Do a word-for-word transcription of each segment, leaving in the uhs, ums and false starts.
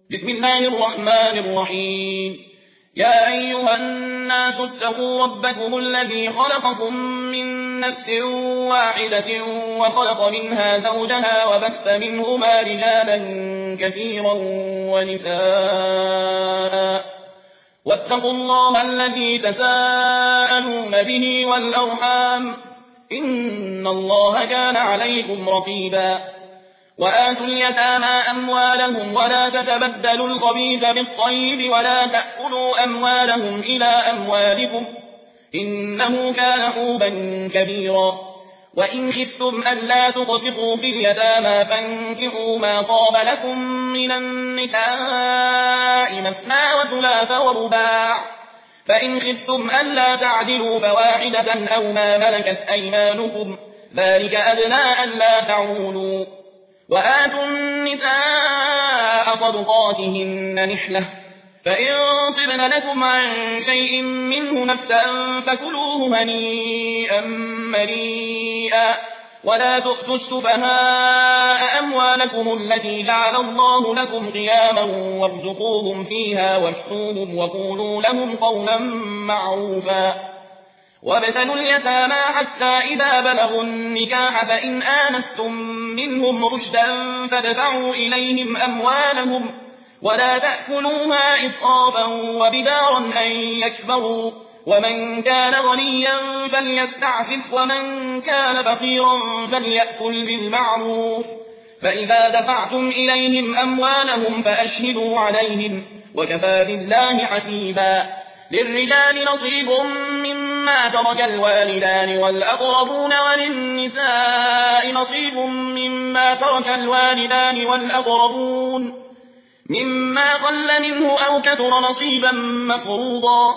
بسم الله الرحمن الرحيم. يا أيها الناس اتقوا ربكم الذي خلقكم من نفس واحدة وخلق منها زوجها وبث منهما رجالا كثيرا ونساء واتقوا الله الذي تساءلون به والأرحام إن الله كان عليكم رقيبا. وآتوا اليتامى أموالهم ولا تتبدلوا الخبيث بالطيب ولا تأكلوا أموالهم إلى أموالكم إنه كان حوبا كبيرا. وإن خفتم ألا تقسطوا في اليتامى فانكحوا ما طاب لكم من النساء مثنى وثلاث ورباع فإن خفتم ألا تعدلوا فواحدة أو ما ملكت أيمانكم ذلك أدنى ألا تعولوا. وآتوا النساء صدقاتهن نحلة فإن طبن لكم عن شيء منه نفسا فكلوه هنيئا مريئا. ولا تؤتوا السفهاء أموالكم التي جعل الله لكم قياما وارزقوهم فيها واكسوهم وقولوا لهم قولا معروفا. وابتلوا اليتامى حتى إذا بلغوا النكاح فإن آنستم منهم رشدا فادفعوا إليهم أموالهم ولا تأكلوها إسرافا وبدارا أن يكبروا. ومن كان غنيا فليستعفف ومن كان فقيرا فليأكل بالمعروف. فإذا دفعتم إليهم أموالهم فأشهدوا عليهم وكفى بالله حسيبا. للرجال نصيب مما ترك الوالدان والأقربون وللنساء نصيب مما ترك الوالدان والأقربون مما قل منه أو كثر نصيبا مفروضا.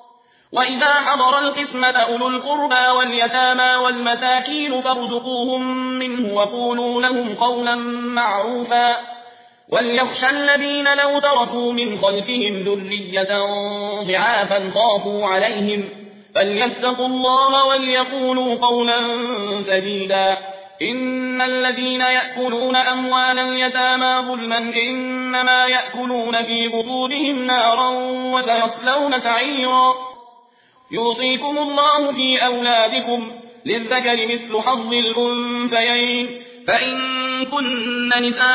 وإذا حضر القسمة أولو القربى واليتامى والمساكين فارزقوهم منه وقولوا لهم قولا معروفا. وليخشى الذين لو تركوا من خلفهم ذرية ضعافا خافوا عليهم فليتقوا الله وليقولوا قولا سديدا. إن الذين يأكلون أموال اليتامى ظلما إنما يأكلون في بطونهم نارا وسيصلون سعيرا. يوصيكم الله في أولادكم للذكر مثل حظ الأنثيين فإن كن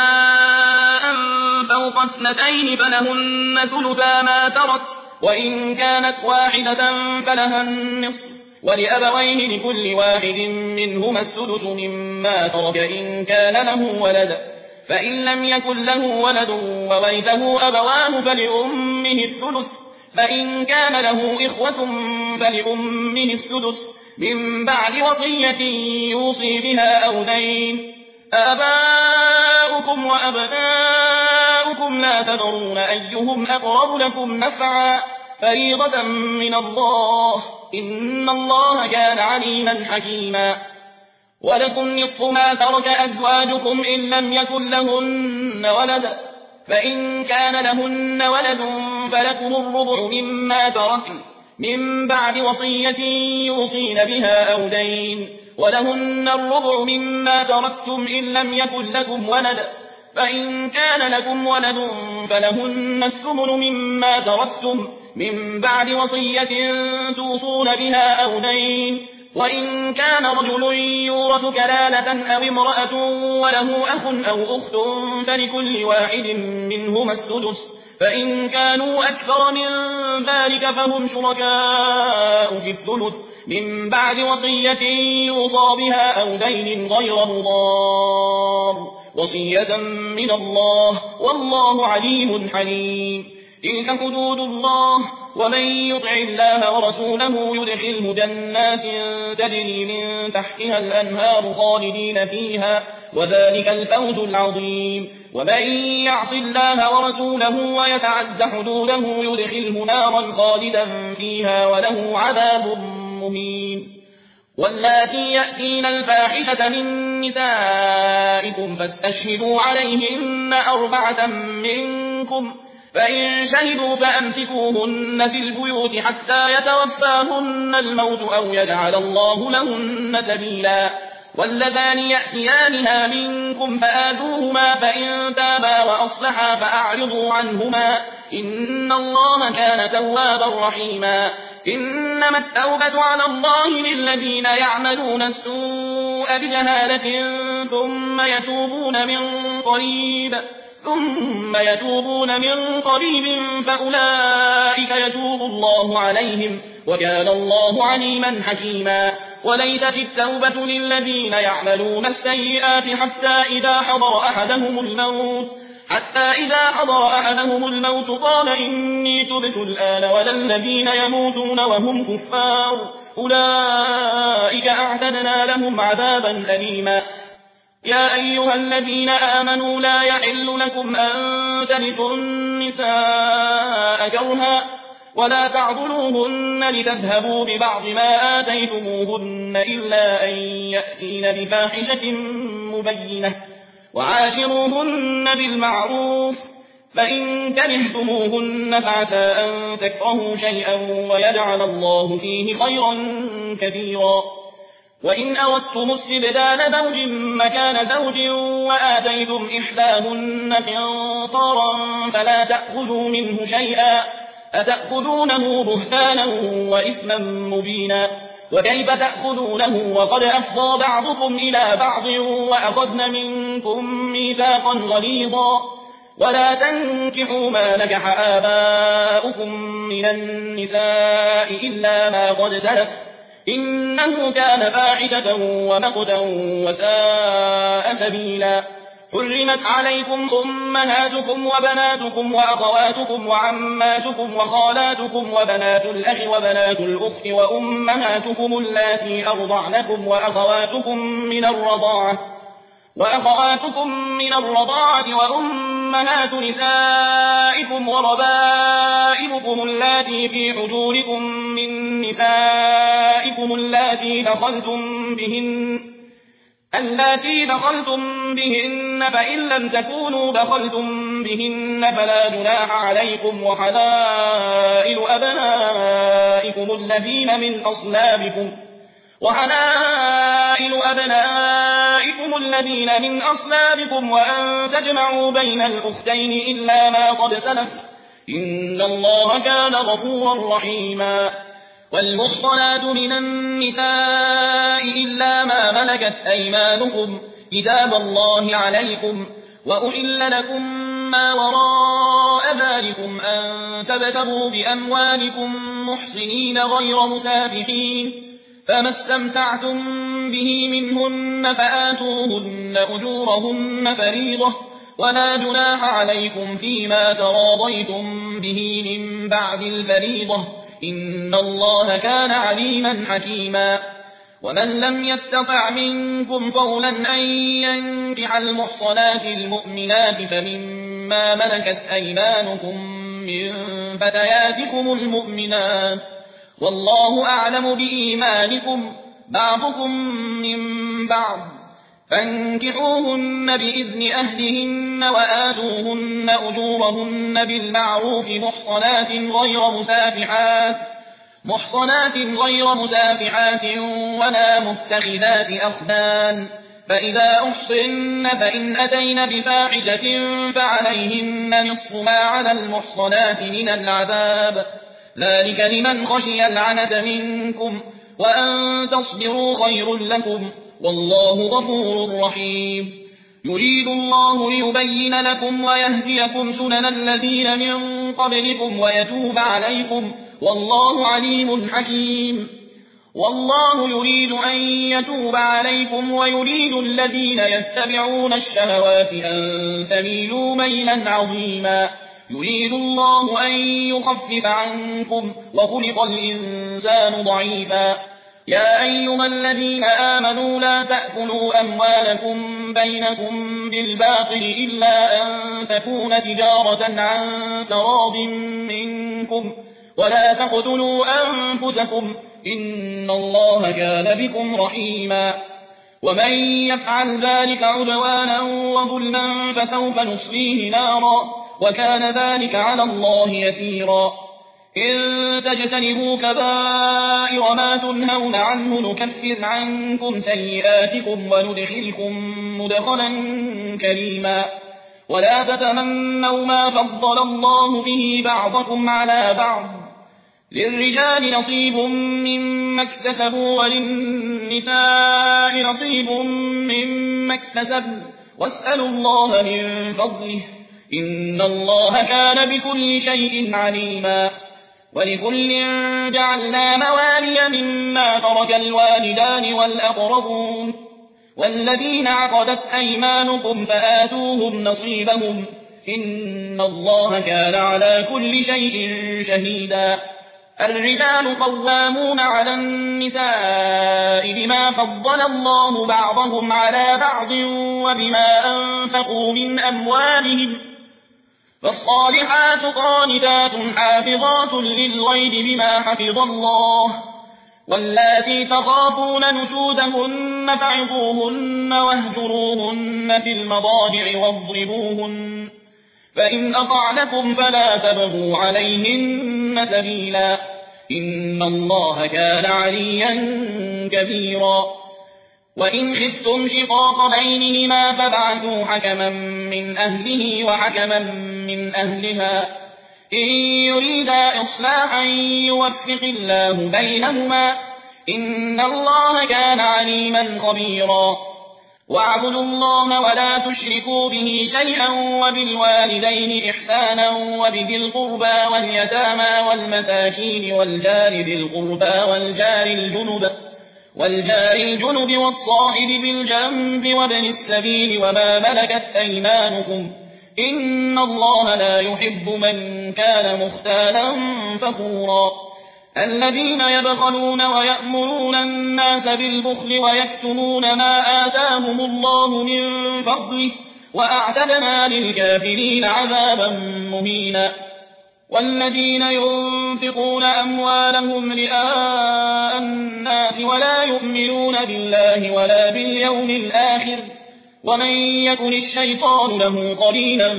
نساء فوق اثنتين فلهن ثلثا ما ترك وإن كانت واحدة فلها النصف ولأبويه لكل واحد منهما السدس مما ترك إن كان له ولد فإن لم يكن له ولد وورثه أبواه فلأمه الثلث فإن كان له إخوة فلأمه السدس من بعد وصية يوصي بها أو دين. آباؤكم وأبناؤكم لا تدرون أيهم أقرب لكم نفعا فريضة من الله إن الله كان عليما حكيما. ولكم نصف ما ترك أزواجكم إن لم يكن لهن ولد فإن كان لهن ولد فلكم الربع مما تركن من بعد وصية يوصين بها أو دين. ولهن الربع مما تركتم إن لم يكن لكم ولد فإن كان لكم ولد فلهن الثمن مما تركتم من بعد وصية توصون بها أو دين. وإن كان رجل يورث كلالة أو امرأة وله أخ أو أخت فلكل واحد منهما السدس فإن كانوا أكثر من ذلك فهم شركاء في الثلث من بعد وصية يوصى بها أو دين غير مضار وصية من الله والله عليم حليم. تلك حدود الله ومن يطع الله ورسوله يدخله جنات تجري من تحتها الأنهار خالدين فيها وذلك الفوز العظيم. ومن يعص الله ورسوله ويتعد حدوده يدخله نارا خالدا فيها وله عذاب مهين. واللاتي يأتين الفاحشة من نسائكم فاستشهدوا عليهن أربعة منكم فإن شهدوا فأمسكوهن في البيوت حتى يتوفاهن الموت أو يجعل الله لهن سبيلا. واللذان يأتيانها منكم منكم فآذوهما فإن تابا وأصلحا فأعرضوا عنهما إن الله كان توابا رحيما إنما التوبة على الله للذين يعملون السوء بجهالة ثم يتوبون من قريب ثم يتوبون من قريب فأولئك يتوب الله عليهم وكان الله عليما حكيما وليست التوبة للذين يعملون السيئات حتى إذا حضر أحدهم الموت حتى إذا حضر أحدهم الموت قال إني تبت الآن ولا الذين يموتون وهم كفار أولئك أعتدنا لهم عذابا أليما يا أيها الذين آمنوا لا يحل لكم أن ترثوا النساء كرها ولا تعضلوهن لتذهبوا ببعض ما آتيتموهن إلا أن يأتين بفاحشة مبينة وعاشروهن بالمعروف فإن كرهتموهن فعسى أن تكرهوا شيئا ويجعل الله فيه خيرا كثيرا وإن أردتم استبدال زوج مكان زوج وآتيتم إحداهن قنطارا فلا تأخذوا منه شيئا أتأخذونه بهتانا وإثما مبينا وكيف تأخذونه وقد أفضى بعضكم إلى بعض وأخذن منكم ميثاقا غليظا ولا تنكحوا ما نكح آباؤكم من النساء إلا ما قد سلف إنه كان فاحشة ومقتا وساء سبيلا حرمت عليكم أمهاتكم وبناتكم وأخواتكم وعماتكم وخالاتكم وبنات الأخ وبنات الأخت وأمهاتكم اللاتي أرضعنكم وأخواتكم من الرضاعة وأخواتكم من الرضاعة وأمهات نسائكم وربائبكم اللاتي في حجوركم من نسائكم اللاتي دخلتم بهن اللاتي دخلتم بهن فإن لم تكونوا دخلتم بهن فلا جناح عليكم وحلائل أبنائكم الذين من أصلابكم وحلائل أبنائكم الذين من أصلابكم وأن تجمعوا بين الأختين إلا ما قد سلف إن الله كان غفورا رحيما والمحصنات من النساء إلا ما ملكت أيمانكم كتاب الله عليكم وأحل لكم ما وراء ذلكم أن تبتغوا بأموالكم محصنين غير مسافحين فما استمتعتم به منهن فآتوهن أجورهن فريضة ولا جناح عليكم فيما تراضيتم به من بعد الفريضة إن الله كان عليما حكيما ومن لم يستطع منكم قولا أن ينكح المحصنات المؤمنات فمما ملكت أيمانكم من فتياتكم المؤمنات والله أعلم بإيمانكم بعضكم من بعض فانكحوهن بإذن أهلهن وآتوهن أجورهن بالمعروف محصنات غير مسافحات محصنات غير مسافحات ولا متخذات أخدان فإذا أحصن فإن أتين بفاحشة فعليهن نصف ما على المحصنات من العذاب ذلك لمن خشي العنة منكم وأن تصبروا خير لكم والله غفور رحيم يريد الله ليبين لكم ويهديكم سنن الذين من قبلكم ويتوب عليكم والله عليم حكيم والله يريد أن يتوب عليكم ويريد الذين يتبعون الشهوات أن تميلوا ميلا عظيما يريد الله أن يخفف عنكم وخلق الإنسان ضعيفا يا أيها الذين آمنوا لا تأكلوا أموالكم بينكم بالباطل إلا أن تكون تجارة عن تراض منكم ولا تقتلوا أنفسكم إن الله كان بكم رحيما ومن يفعل ذلك عدوانا وظلما فسوف نصليه نارا وكان ذلك على الله يسيرا إن تجتنبوا كبائر ما تنهون عنه نكفر عنكم سيئاتكم وندخلكم مدخلا كريما ولا تتمنوا ما فضل الله به بعضكم على بعض للرجال نصيب مما اكتسبوا وللنساء نصيب مما اكتسبوا واسألوا الله من فضله إن الله كان بكل شيء عليما ولكل جعلنا موالي مما ترك الوالدان والأقربون والذين عقدت أيمانكم فآتوهم نصيبهم إن الله كان على كل شيء شهيدا الرجال قوامون على النساء بما فضل الله بعضهم على بعض وبما أنفقوا من أموالهم فالصالحات قانتات حافظات للغيب بما حفظ الله واللاتي تخافون نشوزهن فعظوهن واهجروهن في المضاجع واضربوهن فإن أطعنكم فلا تبغوا عليهن سبيلا إن الله كان عليا كبيرا وإن خفتم شقاق بينهما فابعثوا حكما من أهله وحكما من أهلها إن يريدا إصلاحا يوفق الله بينهما إن الله كان عليما خبيرا واعبدوا الله ولا تشركوا به شيئا وبالوالدين إحسانا وبذي القربى واليتامى والمساكين والجار ذي القربى والجار الجنب والجار الجنب والصاحب بالجنب وابن السبيل وما ملكت أيمانكم إن الله لا يحب من كان مختالا فخورا الذين يبخلون ويأمرون الناس بالبخل ويكتمون ما آتاهم الله من فضله وأعتدنا للكافرين عذابا مهينا والذين ينفقون أموالهم رئاء الناس ولا يؤمنون بالله ولا باليوم الآخر ومن يكن الشيطان له قرينا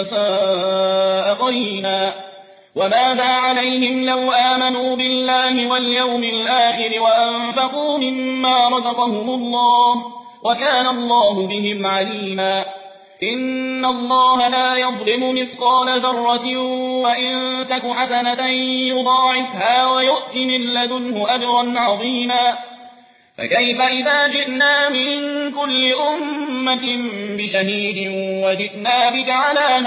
فساء قرينا وماذا عليهم لو آمنوا بالله واليوم الآخر وأنفقوا مما رزقهم الله وكان الله بهم عليما إن الله لا يظلم مثقال ذرة وإن تك حسنة يضاعفها ويؤت من لدنه أجرا عظيما فكيف إذا جئنا من كل أمة بشهيد وجئنا بك على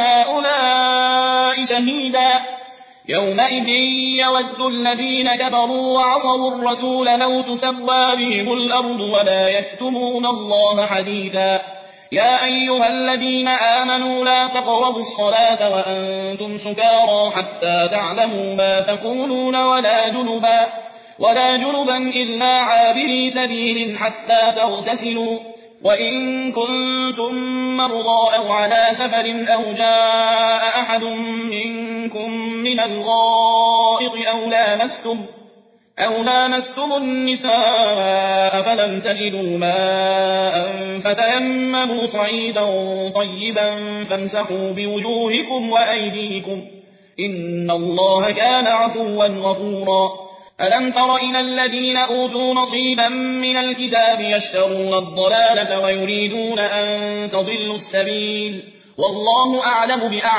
هؤلاء شهيدا يومئذ يود الذين كفروا وعصوا الرسول لو تسوى بهم الأرض ولا يكتمون الله حديثا يا أيها الذين آمنوا لا تقربوا الصلاة وأنتم سكارى حتى تعلموا ما تقولون ولا جنبا ولا جنبا إلا عابري سبيل حتى تغتسلوا وإن كنتم مرضى أو على سفر أو جاء أحد منكم من الغائط أو لامستم أو لامستم النساء فلم تجدوا ماء فتيمموا صعيدا طيبا فامسحوا بوجوهكم وأيديكم إن الله كان عفوا غفورا ألم تر إلى الذين أوتوا نصيبا من الكتاب يشترون الضلالة ويريدون أن تضلوا السبيل والله أعلم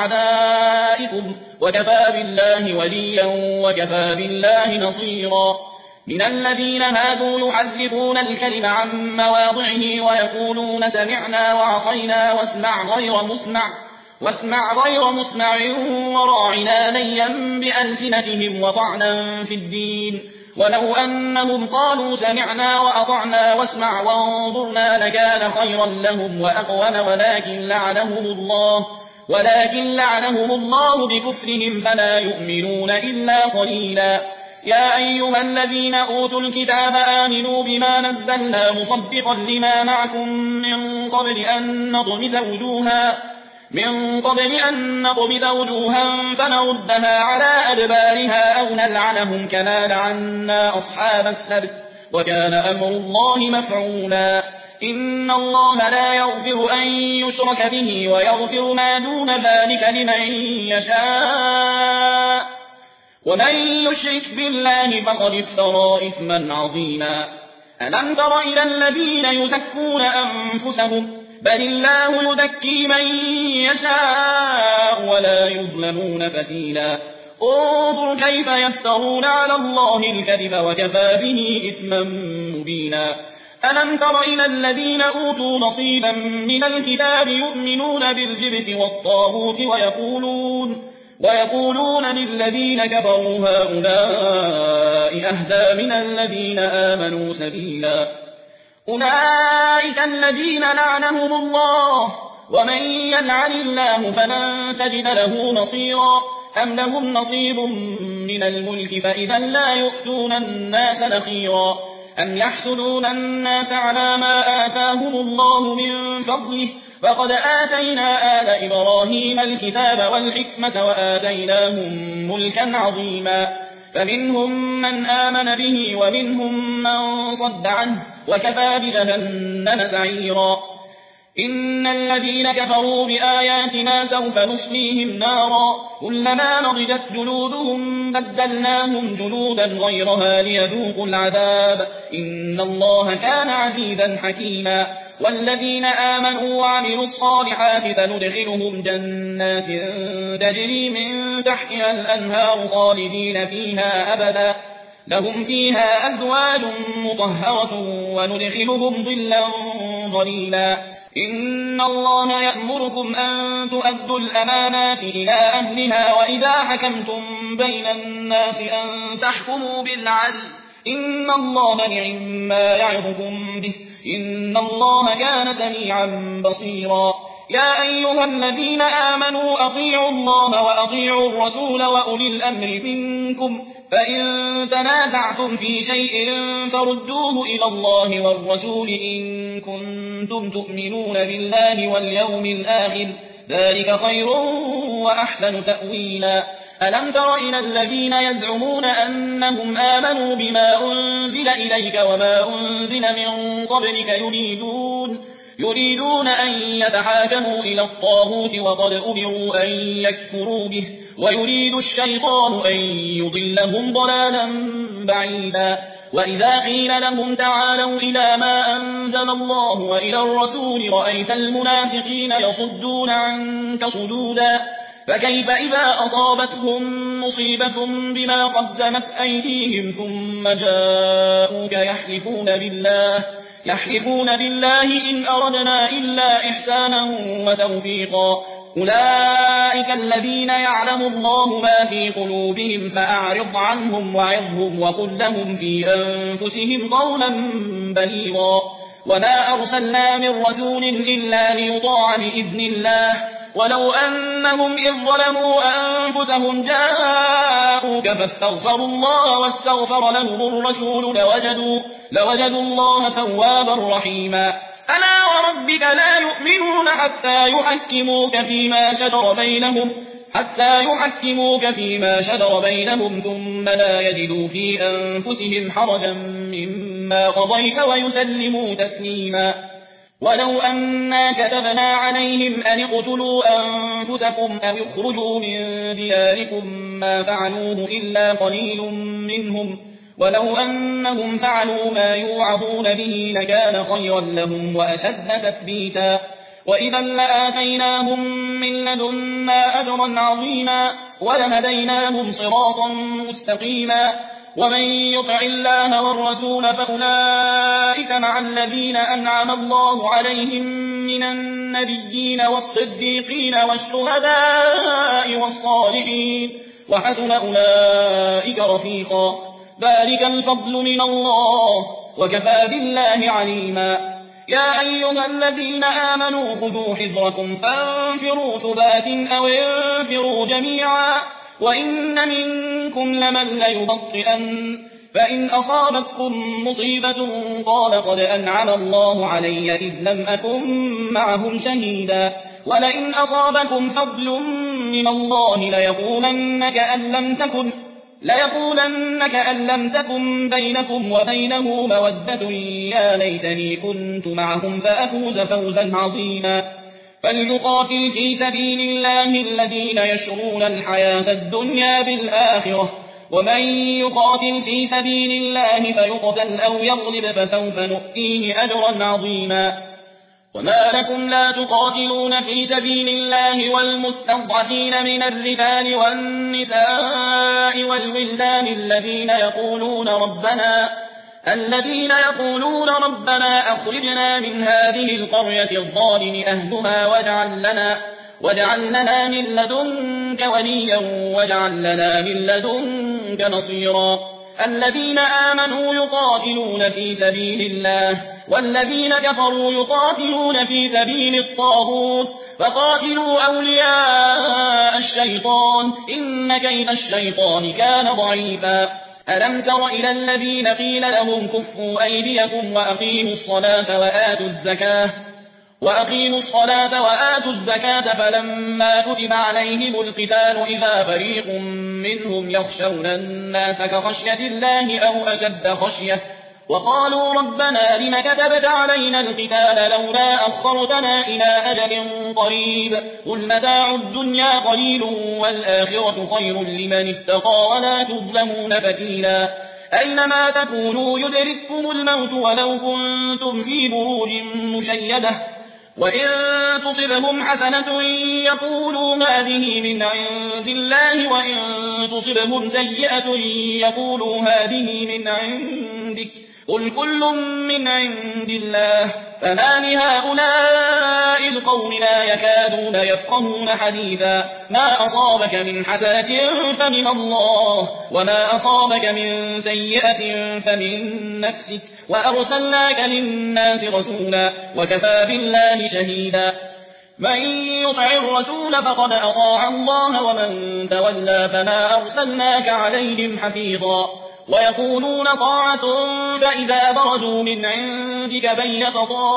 بأعدائكم وكفى بالله وليا وكفى بالله نصيرا من الذين هادوا يحرفون الكلم عن مواضعه ويقولون سمعنا وعصينا واسمع غير مسمع واسمع غير مسمع وراعنا ليا بألسنتهم وطعنا في الدين ولو أنهم قالوا سمعنا وأطعنا واسمع وانظرنا لكان خيرا لهم وأقوم ولكن لعنهم الله ولكن لعنهم الله بكفرهم فلا يؤمنون إلا قليلا يا أيها الذين أوتوا الكتاب آمنوا بما نزلنا مصدقا لما معكم من قبل أن نطمس وجوها من قبل أن نطمس وجوها فنردها على أدبارها أو نلعنهم كما لعنا أصحاب السبت وكان أمر الله مفعولا إن الله لا يغفر أن يشرك به ويغفر ما دون ذلك لمن يشاء ومن يشرك بالله فقد افترى إثما عظيما. ألم تر إلى الذين يزكون أنفسهم بل الله يزكي من يشاء ولا يظلمون فتيلا. انظر كيف يفترون على الله الكذب وكفى به إثما مبينا. ألم تر إلى الذين أوتوا نصيبا من الكتاب يؤمنون بالجبت والطاغوت ويقولون, ويقولون للذين كفروا هؤلاء أهدى من الذين آمنوا سبيلا. أولئك الذين لعنهم الله ومن يلعن الله فلن تجد له نصيرا. أم لهم نصيب من الملك فإذا لا يؤتون الناس نخيرا. أم يحسدون الناس على ما آتاهم الله من فضله فقد آتينا آل إبراهيم الكتاب والحكمة وآتيناهم ملكا عظيما. فمنهم من آمن به ومنهم من صد عنه وكفى بجهنم سعيرا. إن الذين كفروا بآياتنا سوف نصليهم نارا كلما نضجت جلودهم بدلناهم جلودا غيرها ليذوقوا العذاب إن الله كان عزيزا حكيما. والذين آمنوا وعملوا الصالحات سندخلهم جنات تجري من تحتها الأنهار خالدين فيها أبدا لهم فيها أزواج مطهرة وندخلهم ظلا ظليلا. إن الله يأمركم أن تؤدوا الأمانات إلى أهلها وإذا حكمتم بين الناس أن تحكموا بالعدل إن الله نعم ما يعظكم به إن الله كان سميعا بصيرا. يا أيها الذين آمنوا أطيعوا الله وأطيعوا الرسول وأولي الأمر منكم فإن تنازعتم في شيء فردوه إلى الله والرسول إن كنتم تؤمنون بالله واليوم الآخر ذلك خير وأحسن تأويلا. ألم تر إلى الذين يزعمون أنهم آمنوا بما أنزل إليك وما أنزل من قبلك يريدون يريدون أن يتحاكموا إلى الطاغوت وقد أمروا أن يكفروا به ويريد الشيطان أن يضلهم ضلالا بعيدا. وإذا قيل لهم تعالوا إلى ما أنزل الله وإلى الرسول رأيت المنافقين يصدون عنك صدودا. فكيف إذا أصابتهم مصيبة بما قدمت أيديهم ثم جاءوك يحلفون بالله يحلفون بالله إن أردنا إلا إحسانا وتوفيقا. أولئك الذين يعلم الله ما في قلوبهم فأعرض عنهم وعظهم وقل لهم في أنفسهم قولا بليغا. وما أرسلنا من رسول إلا ليطاع بإذن الله ولو أنهم إذ ظلموا أنفسهم جاءوك فاستغفروا الله واستغفر لهم الرسول لوجدوا, لوجدوا الله توابا رحيما. ألا وربك لا يؤمنون حتى يحكموك فيما شجر بينهم حتى يحكموك فيما شجر بينهم ثم لا يجدوا في أنفسهم حرجا مما قضيت ويسلموا تسليما. ولو أنا كتبنا عليهم أن اقتلوا أنفسكم أو اخرجوا من دياركم ما فعلوه إلا قليل منهم ولو أنهم فعلوا ما يوعظون به لكان خيرا لهم وأشد تثبيتا. وإذا لآتيناهم من لدنا أجرا عظيما ولهديناهم صراطا مستقيما. ومن يطع الله والرسول فأولئك مع الذين أنعم الله عليهم من النبيين والصديقين والشهداء والصالحين وحسن أولئك رفيقا. ذلك الفضل من الله وكفى بالله عليما. يا أيها الذين آمنوا خذوا حذركم فانفروا ثبات أو انفروا جميعا وإن منكم لمن ليبطئن فإن أصابتكم مصيبة قال قد أنعم الله علي إذ لم أكن معهم شهيدا ولئن أصابكم فضل من الله ليقولن كأن لم تكن ليقولن كأن لم تكن بينكم وبينه مودة يا ليتني كنت معهم فأفوز فوزا عظيما. فليقاتل في سبيل الله الذين يشرون الحياة الدنيا بالآخرة ومن يقاتل في سبيل الله فيقتل أو يغلب فسوف نؤتيه أجرا عظيما. وما لكم لا تقاتلون في سبيل الله والمستضعفين من الرجال والنساء والولدان الذين يقولون ربنا الذين يقولون ربنا أخرجنا من هذه القرية الظالم أهلها واجعل لنا واجعل لنا من لدنك وليا واجعل لنا من لدنك نصيرا. الذين آمنوا يقاتلون في سبيل الله والذين كفروا يقاتلون في سبيل الطاغوت فقاتلوا أولياء الشيطان إن كيد الشيطان كان ضعيفا. ألم تر إلى الذين قيل لهم كفوا أيديكم وأقيموا الصلاة وآتوا الزكاة وأقيموا الصلاة وآتوا الزكاة فلما كتب عليهم القتال إذا فريق منهم يخشون الناس كخشية الله أو أشد خشية وقالوا ربنا لم كتبت علينا القتال لولا أخرتنا إلى أجل قريب قل متاع الدنيا قليل والآخرة خير لمن اتقى ولا تظلمون فتيلا. أينما تكونوا يدرككم الموت ولو كنتم في بروج مشيدة وإن تصبهم حسنة يقولوا هذه من عند الله وإن تصبهم سيئة يقولوا هذه من عندك قل كل من عند الله فما لهؤلاء القوم لا يكادون يفقهون حديثا. ما أصابك من حسنة فمن الله وما أصابك من سيئة فمن نفسك وأرسلناك للناس رسولا وكفى بالله شهيدا. من يطع الرسول فقد أطاع الله ومن تولى فما أرسلناك عليهم حفيظا. ويقولون طاعة فإذا برزوا من عندك بيت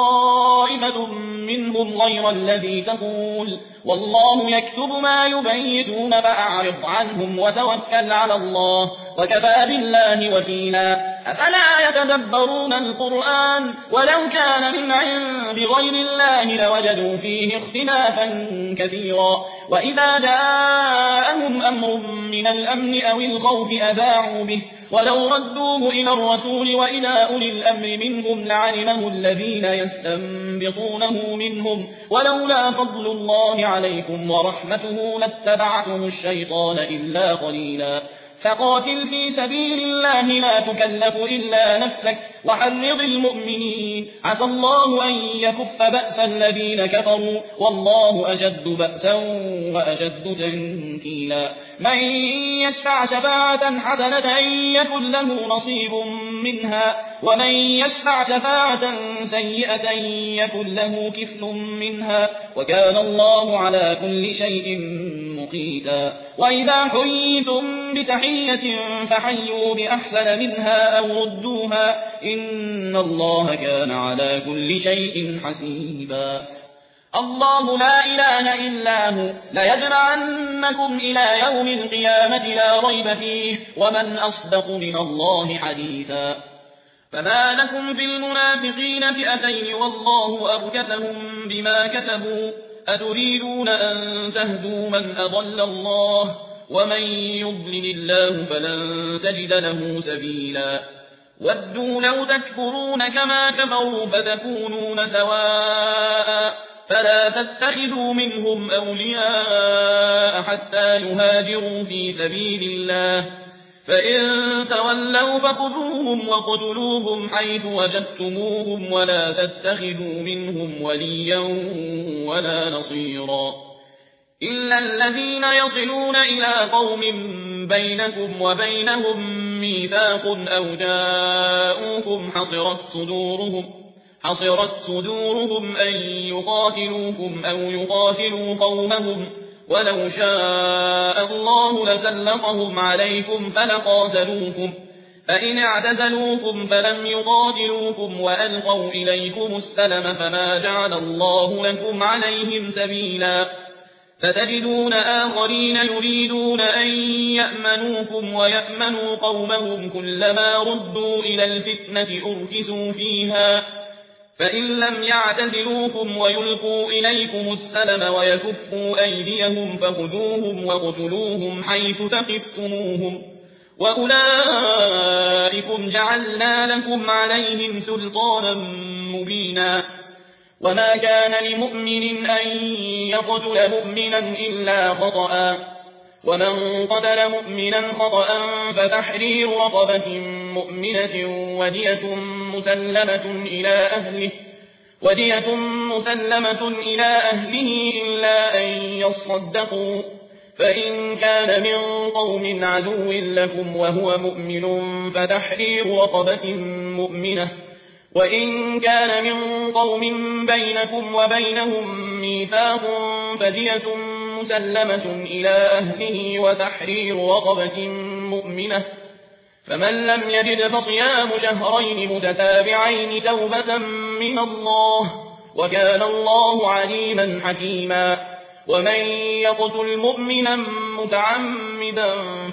طائفة منهم غير الذي تقول والله يكتب ما يبيتون فأعرض عنهم وتوكل على الله وكفى بالله وكيلا. أفلا يتدبرون القرآن ولو كان من عند غير الله لوجدوا فيه اختلافا كثيرا. وإذا جاءهم أمر من الأمن أو الخوف أذاعوا به ولو ردوه إلى الرسول وإلى أولي الأمر منهم لعلمه الذين يستنبطونه منهم ولولا فضل الله عليكم ورحمته لاتبعتم الشيطان إلا قليلا. فقاتل في سبيل الله لا تكلف إلا نفسك وحرض المؤمنين عسى الله أن يكف بأس الذين كفروا والله أشد بأسا وأشد تنكيلا. من يشفع شفاعة حسنة يكن له نصيب منها ومن يشفع شفاعة سيئة يكن له كفل منها وكان الله على كل شيء مقيتا. وإذا حييتم بتحية فحيوا بأحسن منها أو ردوها إن الله كان على كل شيء حسيبا. الله لا إله إلا هو ليجمعنكم إلى يوم القيامة لا ريب فيه ومن أصدق من الله حديثا. فما لكم في المنافقين فئتين والله أركسهم بما كسبوا أتريدون أن تهدوا من أضل الله ومن يضلل الله فلن تجد له سبيلا. ودوا لو تكفرون كما كفروا فتكونون سواء فلا تتخذوا منهم أولياء حتى يهاجروا في سبيل الله فإن تولوا فخذوهم وقتلوهم حيث وجدتموهم ولا تتخذوا منهم وليا ولا نصيرا إلا الذين يصلون إلى قوم بينكم وبينهم ميثاق أو جاءوكم حصرت صدورهم حصرت صدورهم أن يقاتلوكم أو يقاتلوا قومهم ولو شاء الله لسلطهم عليكم فلقاتلوكم فإن اعتزلوكم فلم يقاتلوكم وألقوا إليكم السلم فما جعل الله لكم عليهم سبيلا. ستجدون آخرين يريدون أن يأمنوكم ويأمنوا قومهم كلما ردوا إلى الفتنة أركسوا فيها فإن لم يعتزلوكم ويلقوا إليكم السلم ويكفوا أيديهم فخذوهم وقتلوهم حيث ثقفتموهم وأولئكم جعلنا لكم عليهم سلطانا مبينا وما كان لمؤمن أن يقتل مؤمنا إلا خطأ ومن قتل مؤمنا خطأ فتحرير رقبة مؤمنة ودية مسلمة إلى أهله ودية مسلمة إلى أهله إلا أن يصدقوا فإن كان من قوم عدو لكم وهو مؤمن فتحرير رقبة مؤمنة وإن كان من قوم بينكم وبينهم ميثاق فدية مسلمة إلى أهله وتحرير رقبة مؤمنة فمن لم يجد فصيام شهرين متتابعين توبة من الله وكان الله عليما حكيما ومن يقتل مؤمنا متعمدا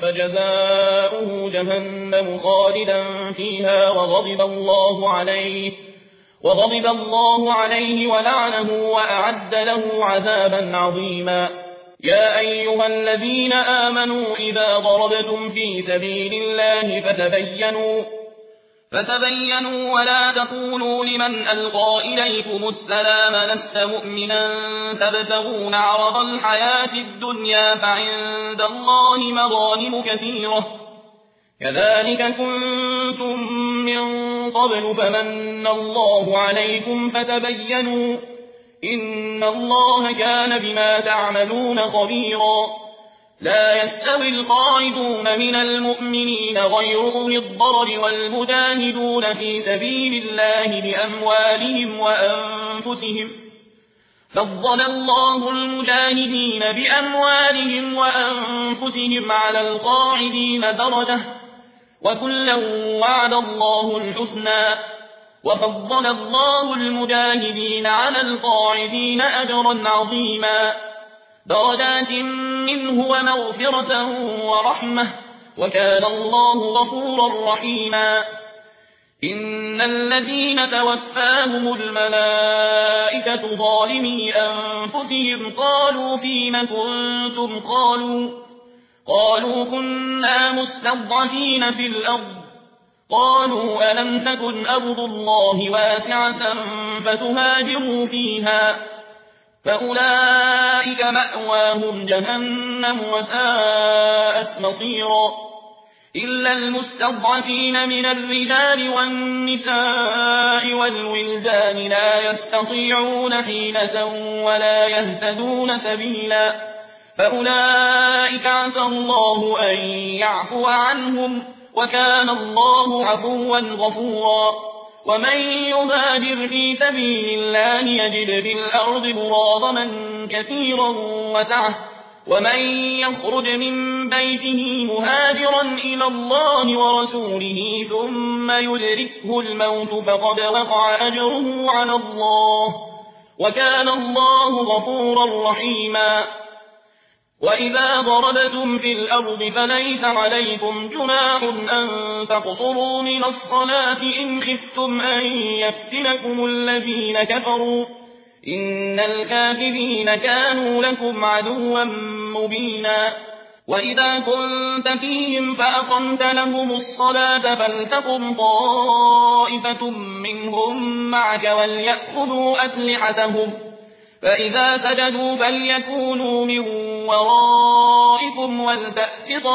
فجزاؤه جهنم خالدا فيها وغضب الله عليه وغضب الله عليه ولعنه وأعد له عذابا عظيما يا أيها الذين آمنوا إذا ضربتم في سبيل الله فتبينوا فتبينوا ولا تقولوا لمن ألقى إليكم السلام لست مؤمنا تبتغون عرض الحياة الدنيا فعند الله مغانم كثيرة كذلك كنتم من قبل فمن الله عليكم فتبينوا إن الله كان بما تعملون خبيرا لا يستوي القاعدون من المؤمنين غير أولي الضرر والمجاهدون في سبيل الله بأموالهم وأنفسهم فضل الله المجاهدين بأموالهم وأنفسهم على القاعدين درجة وكلا وعد الله الحسنى وفضل الله المجاهدين على القاعدين أجرا عظيما درجات منه ومغفرة ورحمة وكان الله غفورا رحيما إن الذين توفاهم الملائكة ظالمي أنفسهم قالوا فيم كنتم قالوا قالوا كنا مستضعفين في الأرض قالوا ألم تكن أرض الله واسعة فتهاجروا فيها فأولئك مأواهم جهنم وساءت مصيرا إلا المستضعفين من الرجال والنساء والولدان لا يستطيعون حيلة ولا يهتدون سبيلا فأولئك عسى الله أن يعفو عنهم وكان الله عفوا غفورا ومن يهاجر في سبيل الله يجد في الأرض مراغما كثيرا وسعة ومن يخرج من بيته مهاجرا إلى الله ورسوله ثم يدركه الموت فقد وقع أجره على الله وكان الله غفورا رحيما وإذا ضربتم في الأرض فليس عليكم جناح أن تقصروا من الصلاة إن خفتم أن يفتنكم الذين كفروا إن الكافرين كانوا لكم عدوا مبينا وإذا كنت فيهم فأقمت لهم الصلاة فلتقم طائفة منهم معك وليأخذوا أسلحتهم فإذا سجدوا فليكونوا من ورائكم ولتأت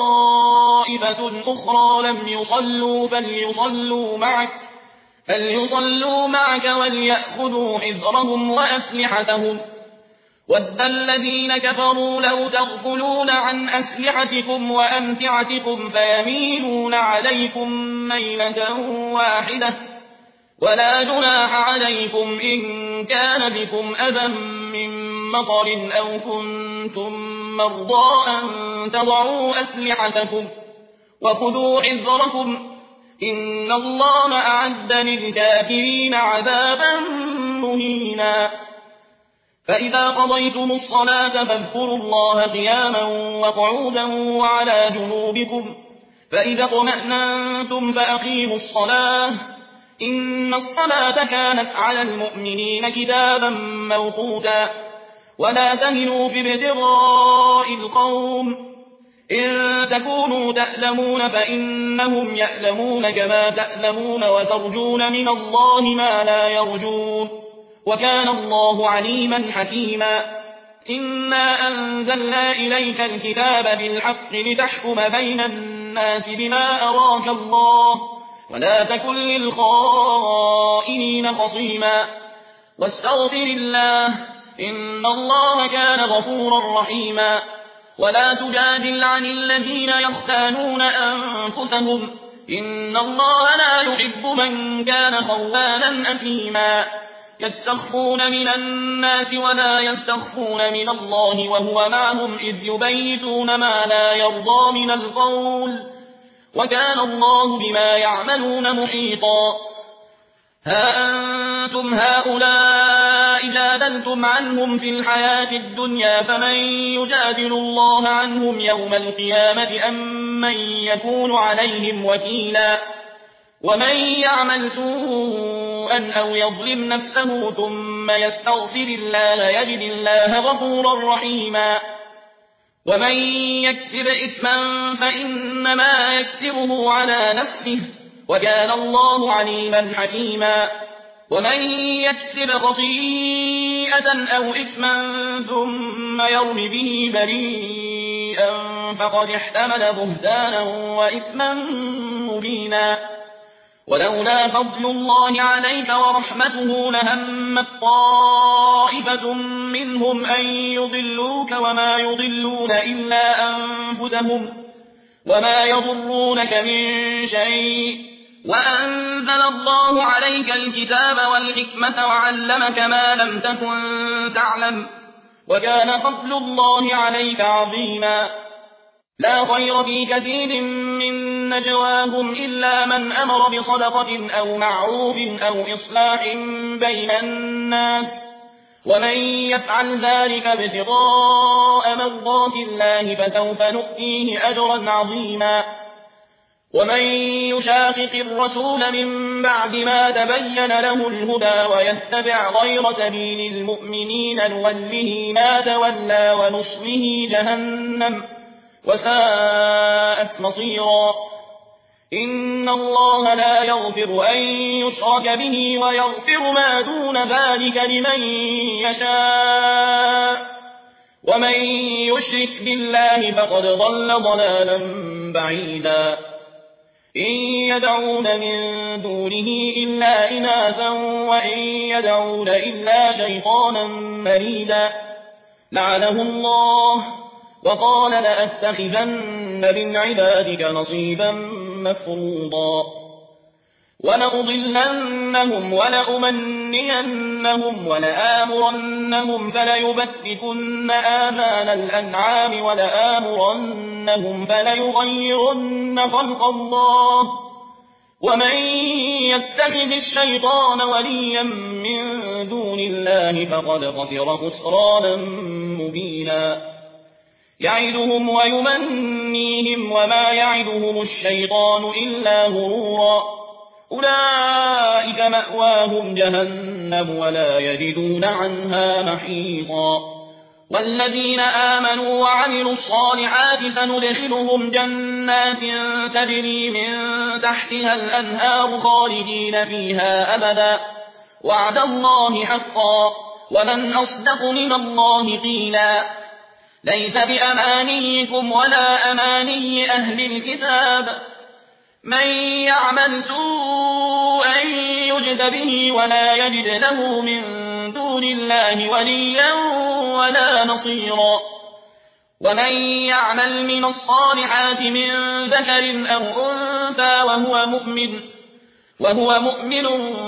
طائفة أخرى لم يصلوا فليصلوا معك فليصلوا معك وليأخذوا حذرهم وأسلحتهم ود الذين كفروا لو تغفلون عن أسلحتكم وأمتعتكم فيميلون عليكم ميلة واحدة ولا جناح عليكم إن كان بكم أذى من مطر أو كنتم مرضى أن تضعوا أسلحتكم وخذوا حذركم إن الله أعد للكافرين عذابا مهينا فإذا قضيتم الصلاة فاذكروا الله قياما وقعودا وعلى جنوبكم فإذا اطمأننتم فأقيموا الصلاة إن الصلاة كانت على المؤمنين كتابا موقوتا ولا تهنوا في ابتغاء القوم إن تكونوا تألمون فإنهم يألمون كما تألمون وترجون من الله ما لا يرجون وكان الله عليما حكيما إنا أنزلنا إليك الكتاب بالحق لتحكم بين الناس بما أراك الله ولا تكن للخائنين خصيما واستغفر الله إن الله كان غفورا رحيما ولا تجادل عن الذين يختانون أنفسهم إن الله لا يحب من كان خوانا أثيما يستخفون من الناس ولا يستخفون من الله وهو معهم إذ يبيتون ما لا يرضى من القول وكان الله بما يعملون محيطا ها أنتم هؤلاء جادلتم عنهم في الحياة الدنيا فمن يجادل الله عنهم يوم القيامة أم من يكون عليهم وكيلا ومن يعمل سوءا أو يظلم نفسه ثم يستغفر الله يجد الله غفورا رحيما ومن يكسب إثما فإنما يكسبه على نفسه وكان الله عليما حكيما ومن يكسب خطيئة أو إثما ثم يرم به بريئا فقد احتمل بهتانا وإثما مبينا ولولا فضل الله عليك ورحمته لهمت طائفة منهم أن يضلوك وما يضلون إلا أنفسهم وما يضرونك من شيء وأنزل الله عليك الكتاب والحكمة وعلمك ما لم تكن تعلم وكان فضل الله عليك عظيما لا خير في كثير من نجواهم إلا من أمر بصدقة أو معروف أو إصلاح بين الناس ومن يفعل ذلك ابتغاء مرضات الله فسوف نؤتيه أجرا عظيما ومن يشاقق الرسول من بعد ما تبين له الهدى ويتبع غير سبيل المؤمنين نوله ما تولى ونصله جهنم وساءت مصيرا إن الله لا يغفر أن يشرك به ويغفر ما دون ذلك لمن يشاء ومن يشرك بالله فقد ضل ضلالا بعيدا إن يدعون من دونه إلا إناثا وإن يدعون إلا شيطانا مريدا لعنه الله وقال لأتخذن من عبادك نصيبا مفروضا ولأضلنهم ولأمنينهم ولآمرنهم فليبتكن آذان الأنعام ولآمرنهم فليغيرن خلق الله ومن يتخذ الشيطان وليا من دون الله فقد خسر خسرانا مبينا يعدهم ويمنيهم وما يعدهم الشيطان إلا غرورا أولئك مأواهم جهنم ولا يجدون عنها محيصا والذين آمنوا وعملوا الصالحات سندخلهم جنات تجري من تحتها الأنهار خالدين فيها أبدا وعد الله حقا ومن أصدق من الله قيلا ليس بأمانيكم ولا أماني أهل الكتاب من يعمل سوءا يجز به ولا يجد له من دون الله وليا ولا نصيرا ومن يعمل من الصالحات من ذكر أو أنثى وهو مؤمن وهو مؤمن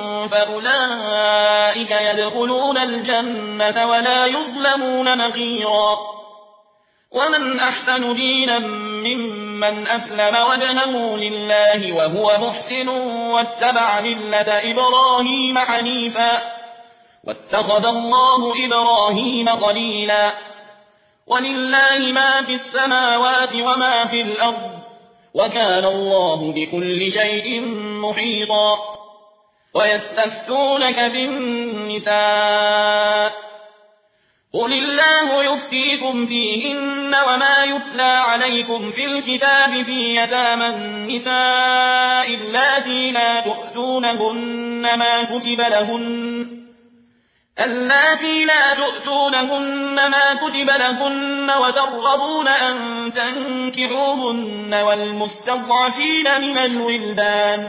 فأولئك يدخلون الجنة ولا يظلمون نقيرا ومن أحسن دينا ممن أسلم وجهه لله وهو محسن واتبع ملة إبراهيم حنيفا واتخذ الله إبراهيم خليلا ولله ما في السماوات وما في الأرض وكان الله بكل شيء محيطا ويستفتونك في النساء قل الله يفتيكم فيهن وما يتلى عليكم في الكتاب في يتامى النساء اللاتي لا تؤتونهن ما كتب لهن اللاتي لا تؤتونهن ما كتب لهن وترغبون أن تنكحوهن والمستضعفين من الولدان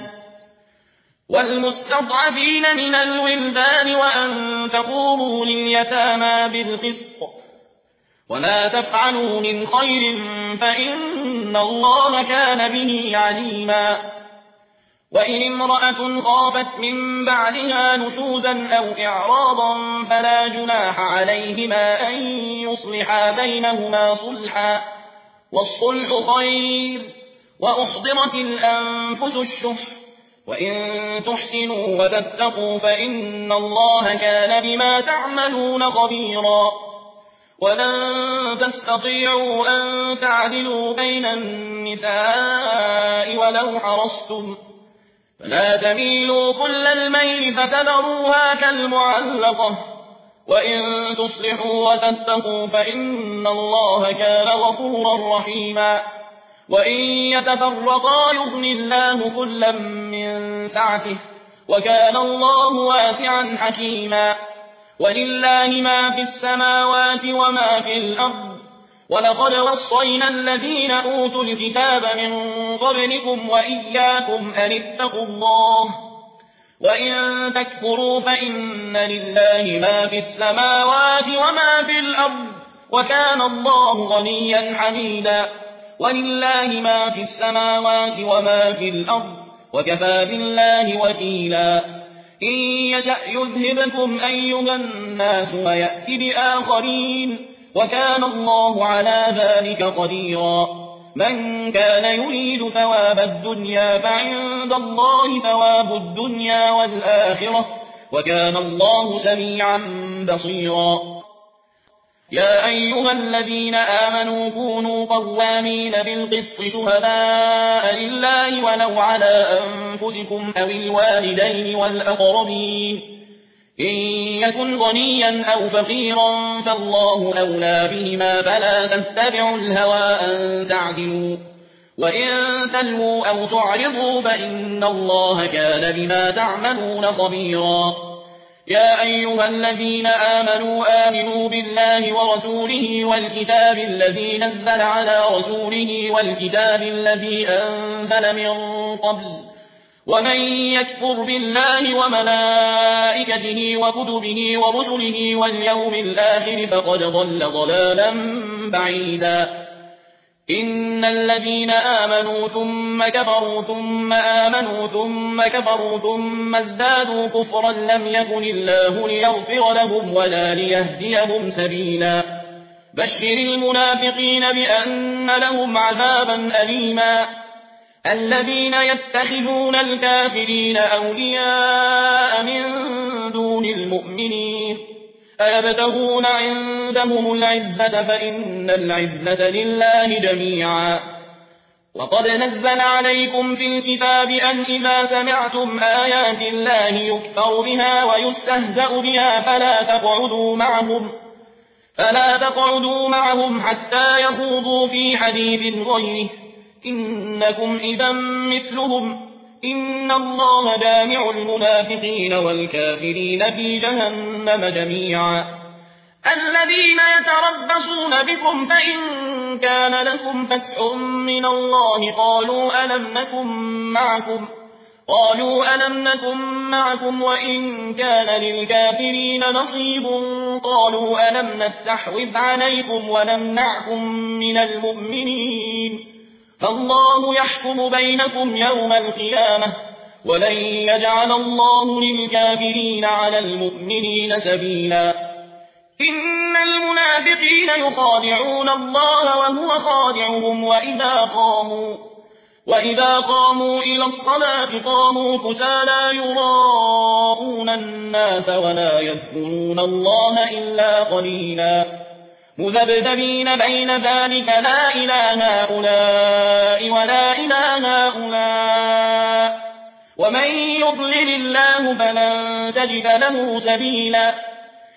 والمستضعفين من الولدان وأن تقوموا لليتامى بالقسط وما تفعلوا من خير فإن الله كان به عليما وإن امرأة خافت من بعدها نشوزا أو إعراضا فلا جناح عليهما أن يصلحا بينهما صلحا والصلح خير وأحضرت الأنفس الشح وإن تحسنوا وتتقوا فإن الله كان بما تعملون خبيرا ولن تستطيعوا أن تعدلوا بين النساء ولو حرصتم فلا تميلوا كل الميل فتذروها كالمعلقة وإن تصلحوا وتتقوا فإن الله كان غفورا رحيما وإن يتفرقا يغن الله كلا من سعته وكان الله واسعا حكيما ولله ما في السماوات وما في الأرض ولقد وصينا الذين أوتوا الكتاب من قبلكم وإياكم أن اتقوا الله وإن تكفروا فإن لله ما في السماوات وما في الأرض وكان الله غنيا حميدا ولله ما في السماوات وما في الأرض وكفى بالله وكيلا إن يشأ يذهبكم أيها الناس ويأتي بآخرين وكان الله على ذلك قديرا من كان يريد ثواب الدنيا فعند الله ثواب الدنيا والآخرة وكان الله سميعا بصيرا يا أيها الذين آمنوا كونوا قوامين بالقسط شهداء لله ولو على أنفسكم أو الوالدين والأقربين إن يكن غنيا أو فقيرا فالله أولى بهما فلا تتبعوا الهوى أن تعدلوا وإن تلووا أو تعرضوا فإن الله كان بما تعملون خبيرا يا أيها الذين آمنوا آمنوا بالله ورسوله والكتاب الذي نزل على رسوله والكتاب الذي أنزل من قبل ومن يكفر بالله وملائكته وكتبه ورسله واليوم الآخر فقد ضل ضلالا بعيدا إن الذين آمنوا ثم كفروا ثم آمنوا ثم كفروا ثم ازدادوا كفرا لم يكن الله ليغفر لهم ولا ليهديهم سبيلا بشر المنافقين بأن لهم عذابا أليما الذين يتخذون الكافرين أولياء من دون المؤمنين أيبتغون عندهم العزة فإن العزة لله جميعا وقد نزل عليكم في الكتاب أن إذا سمعتم آيات الله يكفر بها ويستهزأ بها فلا تقعدوا معهم فلا تقعدوا معهم حتى يخوضوا في حديث غيره إنكم إذا مثلهم إن الله جامع المنافقين والكافرين في جهنم جميعا الذين يتربصون بكم فإن كان لكم فتح من الله قالوا ألم نكن معكم قالوا ألم نكن معكم وإن كان للكافرين نصيب قالوا ألم نستحوذ عليكم ونمنعكم من المؤمنين فالله يحكم بينكم يوم القيامة ولن يجعل الله للكافرين على المؤمنين سبيلا إن المنافقين يخادعون الله وهو خادعهم وإذا قاموا وإذا قاموا إلى الصلاة قاموا كسالى يراءون الناس ولا يذكرون الله إلا قليلا مذبذبين بين ذلك لا إله هؤلاء ولا إله هؤلاء ومن يضلل الله فلن تجد له سبيلا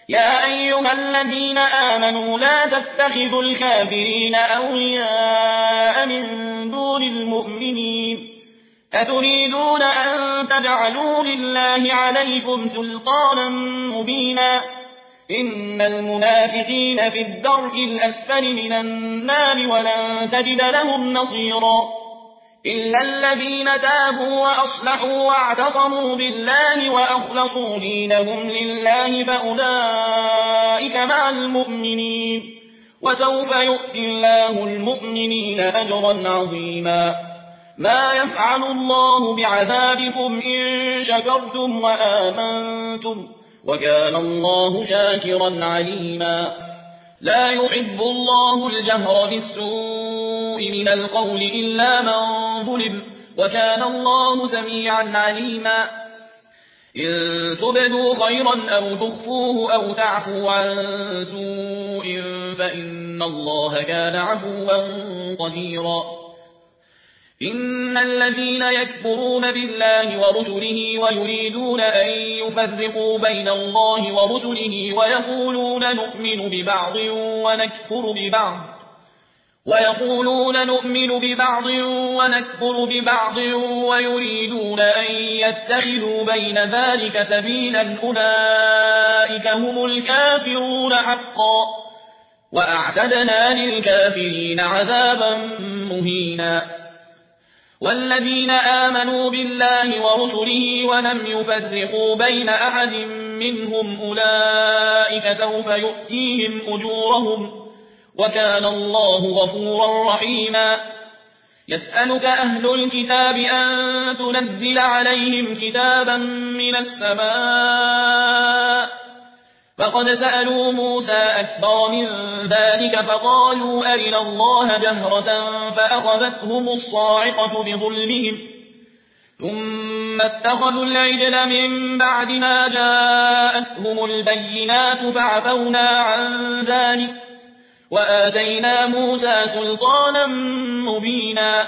يا أيها الذين آمنوا لا تتخذوا الكافرين أولياء من دون المؤمنين أتريدون أن تجعلوا لله عليكم سلطانا مبينا إن المنافقين في الدرك الأسفل من النار ولن تجد لهم نصيرا إلا الذين تابوا وأصلحوا واعتصموا بالله وأخلصوا دينهم لله فأولئك مع المؤمنين وسوف يؤتي الله المؤمنين أجرا عظيما ما يفعل الله بعذابكم إن شكرتم وآمنتم وكان الله شاكرا عليما لا يحب الله الجهر بالسوء من القول إلا من ظلم وكان الله سميعا عليما إن تبدوا خيرا أو تخفوه أو تعفوا عن سوء فإن الله كان عفوا قديرا إن الذين يكفرون بالله ورسله ويريدون أن يفرقوا بين الله ورسله ويقولون نؤمن ببعض ونكفر ببعض ويقولون نؤمن ببعض ونكفر ببعض ويريدون أن يتخذوا بين ذلك سبيلا أولئك هم الكافرون حقا وأعتدنا للكافرين عذابا مهينا والذين آمنوا بالله ورسله ولم يفرقوا بين أحد منهم أولئك سوف يؤتيهم أجورهم وكان الله غفورا رحيما يسألك أهل الكتاب أن تنزل عليهم كتابا من السماء فقد سألوا موسى أكبر من ذلك فقالوا أرنا الله جهرة فأخذتهم الصاعقة بظلمهم ثم اتخذوا العجل من بعد ما جاءتهم البينات فعفونا عن ذلك وآتينا موسى سلطانا مبينا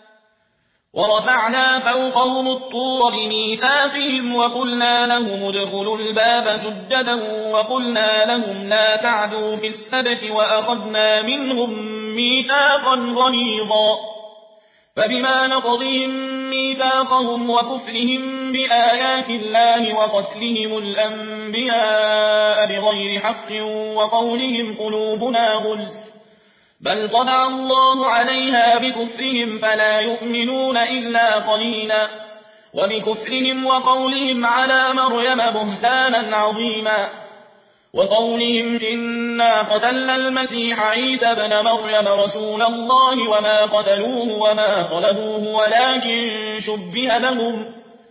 ورفعنا فوقهم الطور بميثاقهم وقلنا لهم ادخلوا الباب سجدا وقلنا لهم لا تعدوا في السبت وأخذنا منهم ميثاقا غليظا فبما نقضهم ميثاقهم وكفرهم بآيات الله وقتلهم الأنبياء بغير حق وقولهم قلوبنا غلف بل طبع الله عليها بكفرهم فلا يؤمنون إلا قليلا وبكفرهم وقولهم على مريم بهتانا عظيما وقولهم إنا قتلنا المسيح عيسى بن مريم رسول الله وما قتلوه وما صلبوه ولكن شبه لهم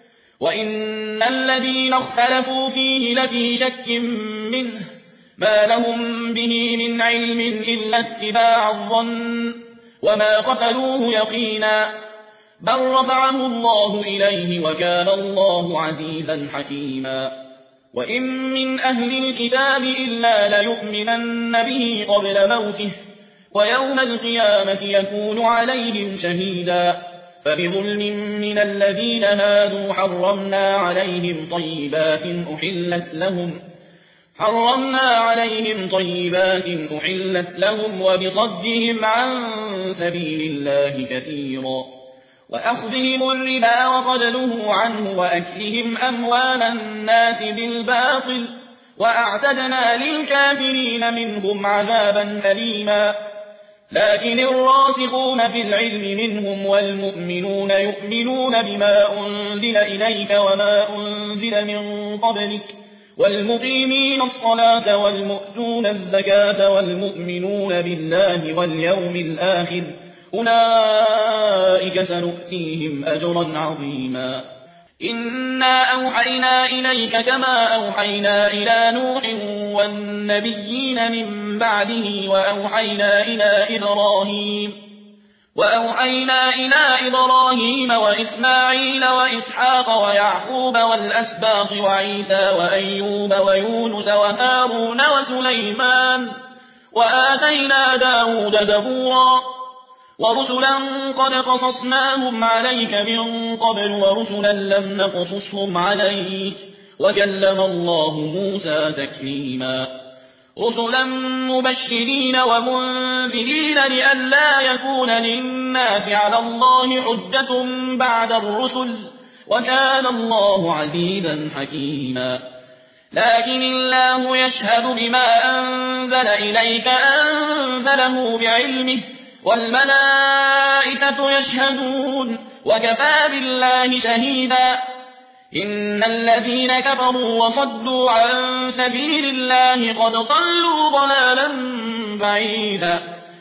وإن الذين اختلفوا فيه لفي شك منه ما لهم به من علم إلا اتباع الظن وما قتلوه يقينا بل رفعه الله إليه وكان الله عزيزا حكيما وإن من أهل الكتاب إلا ليؤمنن به قبل موته ويوم القيامة يكون عليهم شهيدا فبظلم من الذين هادوا حرمنا عليهم طيبات أحلت لهم حرمنا عليهم طيبات أحلت لهم وبصدهم عن سبيل الله كثيرا وأخذهم الربا وقد نهوا عنه وأكلهم أموال الناس بالباطل وأعتدنا للكافرين منهم عذابا أليما لكن الراسخون في العلم منهم والمؤمنون يؤمنون بما أنزل إليك وما أنزل من قبلك والمقيمين الصلاة والمؤتون الزكاة والمؤمنون بالله واليوم الآخر أولئك سنؤتيهم أجرا عظيما إنا أوحينا إليك كما أوحينا إلى نوح والنبيين من بعده وأوحينا إلى إبراهيم وأوحينا إلى إبراهيم وإسماعيل وإسحاق ويعقوب والأسباط وعيسى وأيوب ويونس وهارون وسليمان وآتينا داود زبورا ورسلا قد قصصناهم عليك من قبل ورسلا لم نقصصهم عليك وكلم الله موسى تكليما رسلا مبشرين ومنذرين لئلا يكون للناس على الله حجة بعد الرسل وكان الله عزيزا حكيما لكن الله يشهد بما أنزل إليك أنزله بعلمه والملائكة يشهدون وكفى بالله شهيدا إن الذين كفروا وصدوا عن سبيل الله قد ضلوا ضلالا بعيدا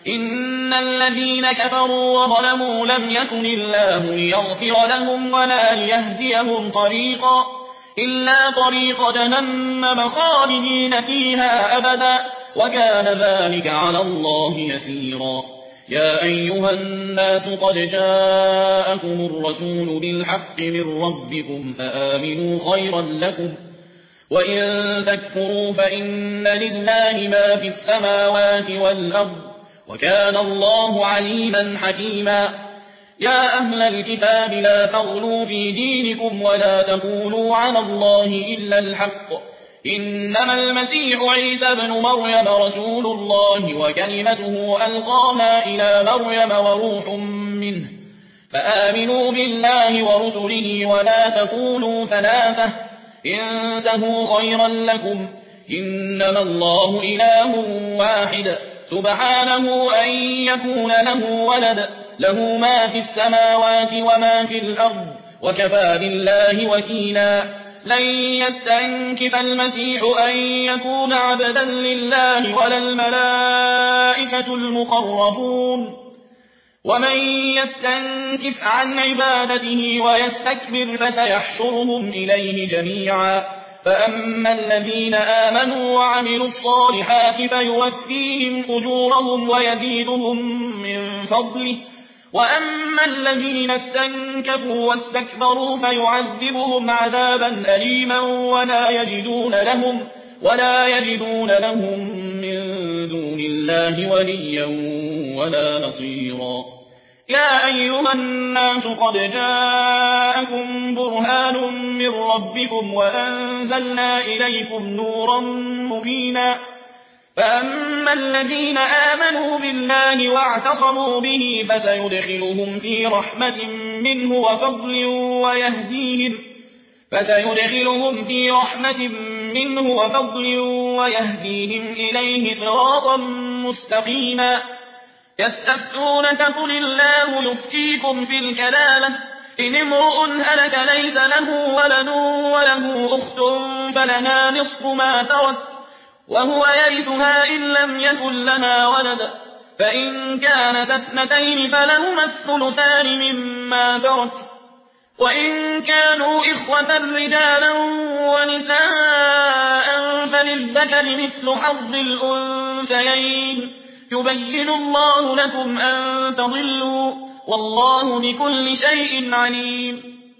إن الذين كفروا وظلموا لم يكن الله ليغفر لهم ولا ليهديهم طريقا إلا طريق جهنم خالدين فيها أبدا وكان ذلك على الله يسيرا يا أيها الناس قد جاءكم الرسول بالحق من ربكم فآمنوا خيرا لكم وإن تكفروا فإن لله ما في السماوات والأرض وكان الله عليما حكيما يا أهل الكتاب لا تغلوا في دينكم ولا تقولوا على الله إلا الحق إنما المسيح عيسى بن مريم رسول الله وكلمته ألقاها إلى مريم وروح منه فآمنوا بالله ورسله ولا تقولوا ثلاثة انتهوا خيرا لكم إنما الله إله واحد سبحانه أن يكون له ولد له ما في السماوات وما في الأرض وكفى بالله وكيلا لن يستنكف المسيح أن يكون عبدا لله ولا الملائكة المقربون ومن يستنكف عن عبادته ويستكبر فسيحشرهم إليه جميعا فأما الذين آمنوا وعملوا الصالحات فيوفيهم أجورهم ويزيدهم من فضله وأما الذين استنكفوا واستكبروا فيعذبهم عذابا أليما ولا يجدون لهم ولا يجدون لهم من دون الله وليا ولا نصيرا يا أيها الناس قد جاءكم برهان من ربكم وأنزلنا إليكم نورا مبينا فأما الذين آمنوا بالله واعتصموا به فسيدخلهم في رحمة منه وفضل ويهديهم فسيدخلهم في رحمة منه وفضل ويهديهم إليه صراطا مستقيما يستفتونك قل الله يفتيكم في الكلالة إن امرؤ هلك ليس له ولد وله أخت فلها نصف ما ترك وهو يرثها إن لم يكن لها ولد فإن كانت اثنتين فلهما الثلثان مما ترك وإن كانوا إخوة رجالا ونساء فللذكر مثل حظ الأنثيين يبين الله لكم أن تضلوا والله بكل شيء عليم